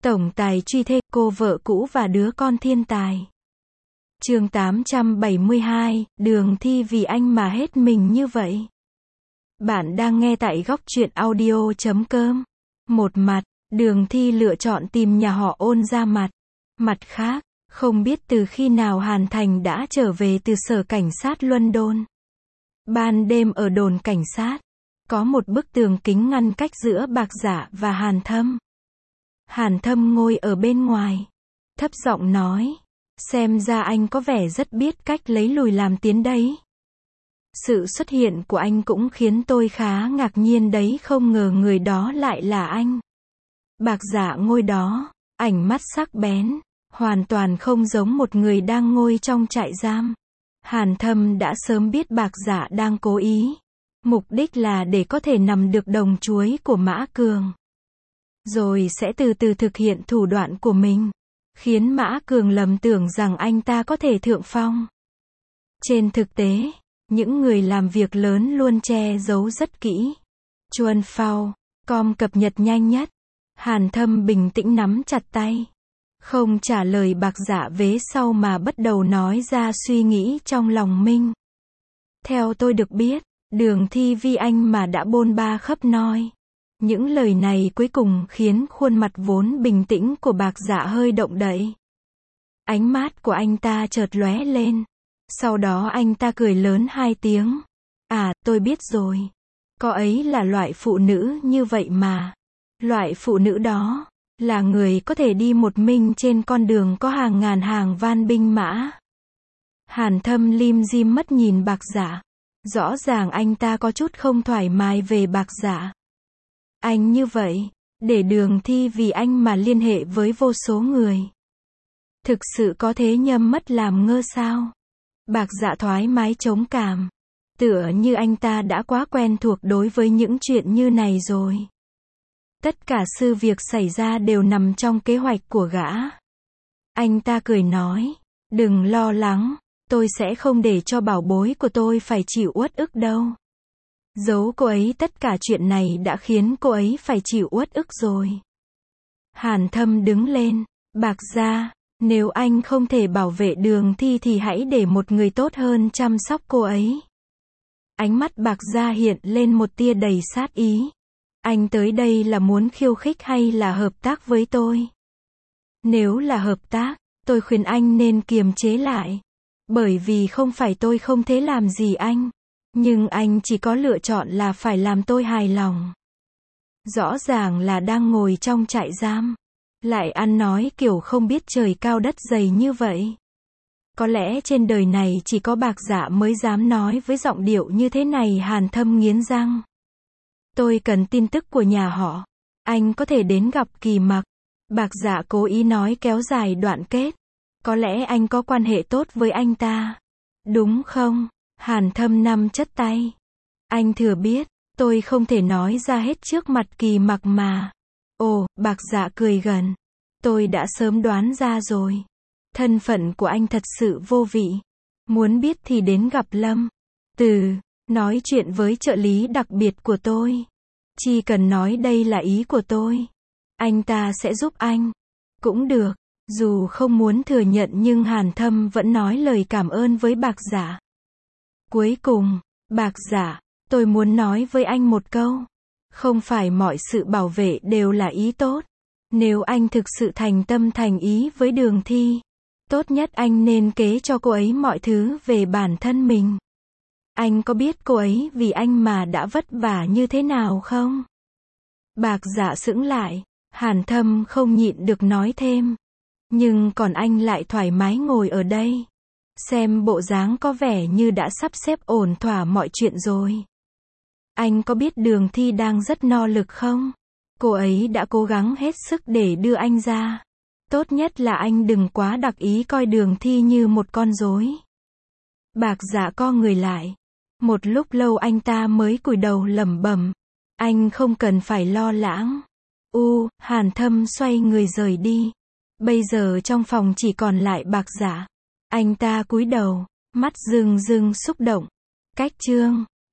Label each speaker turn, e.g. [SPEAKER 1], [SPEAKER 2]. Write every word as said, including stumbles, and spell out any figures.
[SPEAKER 1] Tổng tài truy thê, cô vợ cũ và đứa con thiên tài. Chương tám trăm bảy mươi hai, Đường Thi vì anh mà hết mình như vậy. Bạn đang nghe tại góc truyện audio chấm com. Một mặt, Đường Thi lựa chọn tìm nhà họ Ôn ra mặt. Mặt khác, không biết từ khi nào Hàn Thành đã trở về từ sở cảnh sát London. Ban đêm ở đồn cảnh sát, có một bức tường kính ngăn cách giữa Bạc Dạ và Hàn Thâm. Hàn Thâm ngồi ở bên ngoài, thấp giọng nói, xem ra anh có vẻ rất biết cách lấy lùi làm tiến đấy. Sự xuất hiện của anh cũng khiến tôi khá ngạc nhiên đấy, không ngờ người đó lại là anh. Bạc Dạ ngồi đó, ánh mắt sắc bén, hoàn toàn không giống một người đang ngồi trong trại giam. Hàn Thâm đã sớm biết Bạc Dạ đang cố ý, mục đích là để có thể nắm được đồng chuối của Mã Cường, rồi sẽ từ từ thực hiện thủ đoạn của mình, khiến Mã Cường lầm tưởng rằng anh ta có thể thượng phong. Trên thực tế, những người làm việc lớn luôn che giấu rất kỹ. Chuan Phao, com cập nhật nhanh nhất. Hàn Thâm bình tĩnh nắm chặt tay, không trả lời Bạc Dạ vế sau mà bắt đầu nói ra suy nghĩ trong lòng mình. Theo tôi được biết, Đường Thi vì anh mà đã bôn ba khắp nơi. Những lời này cuối cùng khiến khuôn mặt vốn bình tĩnh của Bạc Dạ hơi động đậy. Ánh mắt của anh ta chợt lóe lên. Sau đó anh ta cười lớn hai tiếng. À, tôi biết rồi. Cô ấy là loại phụ nữ như vậy mà. Loại phụ nữ đó là người có thể đi một mình trên con đường có hàng ngàn hàng van binh mã. Hàn Thâm lim dim mắt nhìn Bạc Dạ. Rõ ràng anh ta có chút không thoải mái về Bạc Dạ. Anh như vậy, để Đường Thi vì anh mà liên hệ với vô số người. Thực sự có thế nhâm mất làm ngơ sao? Bạc Dạ thoải mái chống cảm. Tựa như anh ta đã quá quen thuộc đối với những chuyện như này rồi. Tất cả sự việc xảy ra đều nằm trong kế hoạch của gã. Anh ta cười nói, đừng lo lắng, tôi sẽ không để cho bảo bối của tôi phải chịu uất ức đâu. Giấu cô ấy tất cả chuyện này đã khiến cô ấy phải chịu uất ức rồi. Hàn Thâm đứng lên, Bạc Dạ, nếu anh không thể bảo vệ Đường Thi thì hãy để một người tốt hơn chăm sóc cô ấy. Ánh mắt Bạc Dạ hiện lên một tia đầy sát ý. Anh tới đây là muốn khiêu khích hay là hợp tác với tôi? Nếu là hợp tác, tôi khuyên anh nên kiềm chế lại. Bởi vì không phải tôi không thể làm gì anh. Nhưng anh chỉ có lựa chọn là phải làm tôi hài lòng. Rõ ràng là đang ngồi trong trại giam, lại ăn nói kiểu không biết trời cao đất dày như vậy. Có lẽ trên đời này chỉ có Bạc Dạ mới dám nói với giọng điệu như thế này. Hàn Thâm nghiến răng. Tôi cần tin tức của nhà họ. Anh có thể đến gặp Kỳ Mặc. Bạc Dạ cố ý nói kéo dài đoạn kết. Có lẽ anh có quan hệ tốt với anh ta. Đúng không? Hàn Thâm nắm chặt tay. Anh thừa biết, tôi không thể nói ra hết trước mặt Kỳ Mặc mà. Ồ, Bạc Dạ cười gần. Tôi đã sớm đoán ra rồi. Thân phận của anh thật sự vô vị. Muốn biết thì đến gặp Lâm Từ, nói chuyện với trợ lý đặc biệt của tôi. Chỉ cần nói đây là ý của tôi, anh ta sẽ giúp anh. Cũng được. Dù không muốn thừa nhận nhưng Hàn Thâm vẫn nói lời cảm ơn với Bạc Dạ. Cuối cùng, Bạc Dạ, tôi muốn nói với anh một câu. Không phải mọi sự bảo vệ đều là ý tốt. Nếu anh thực sự thành tâm thành ý với Đường Thi, tốt nhất anh nên kể cho cô ấy mọi thứ về bản thân mình. Anh có biết cô ấy vì anh mà đã vất vả như thế nào không? Bạc Dạ sững lại. Hàn Thâm không nhịn được nói thêm. Nhưng còn anh lại thoải mái ngồi ở đây. Xem bộ dáng có vẻ như đã sắp xếp ổn thỏa mọi chuyện rồi. Anh có biết Đường Thi đang rất no lực không? Cô ấy đã cố gắng hết sức để đưa anh ra. Tốt nhất là anh đừng quá đặc ý coi Đường Thi như một con rối. Bạc Dạ co người lại. Một lúc lâu anh ta mới cúi đầu lẩm bẩm. Anh không cần phải lo lắng. U, Hàn Thâm xoay người rời đi. Bây giờ trong phòng chỉ còn lại Bạc Dạ. Anh ta cúi đầu, mắt rưng rưng xúc động. Cách chương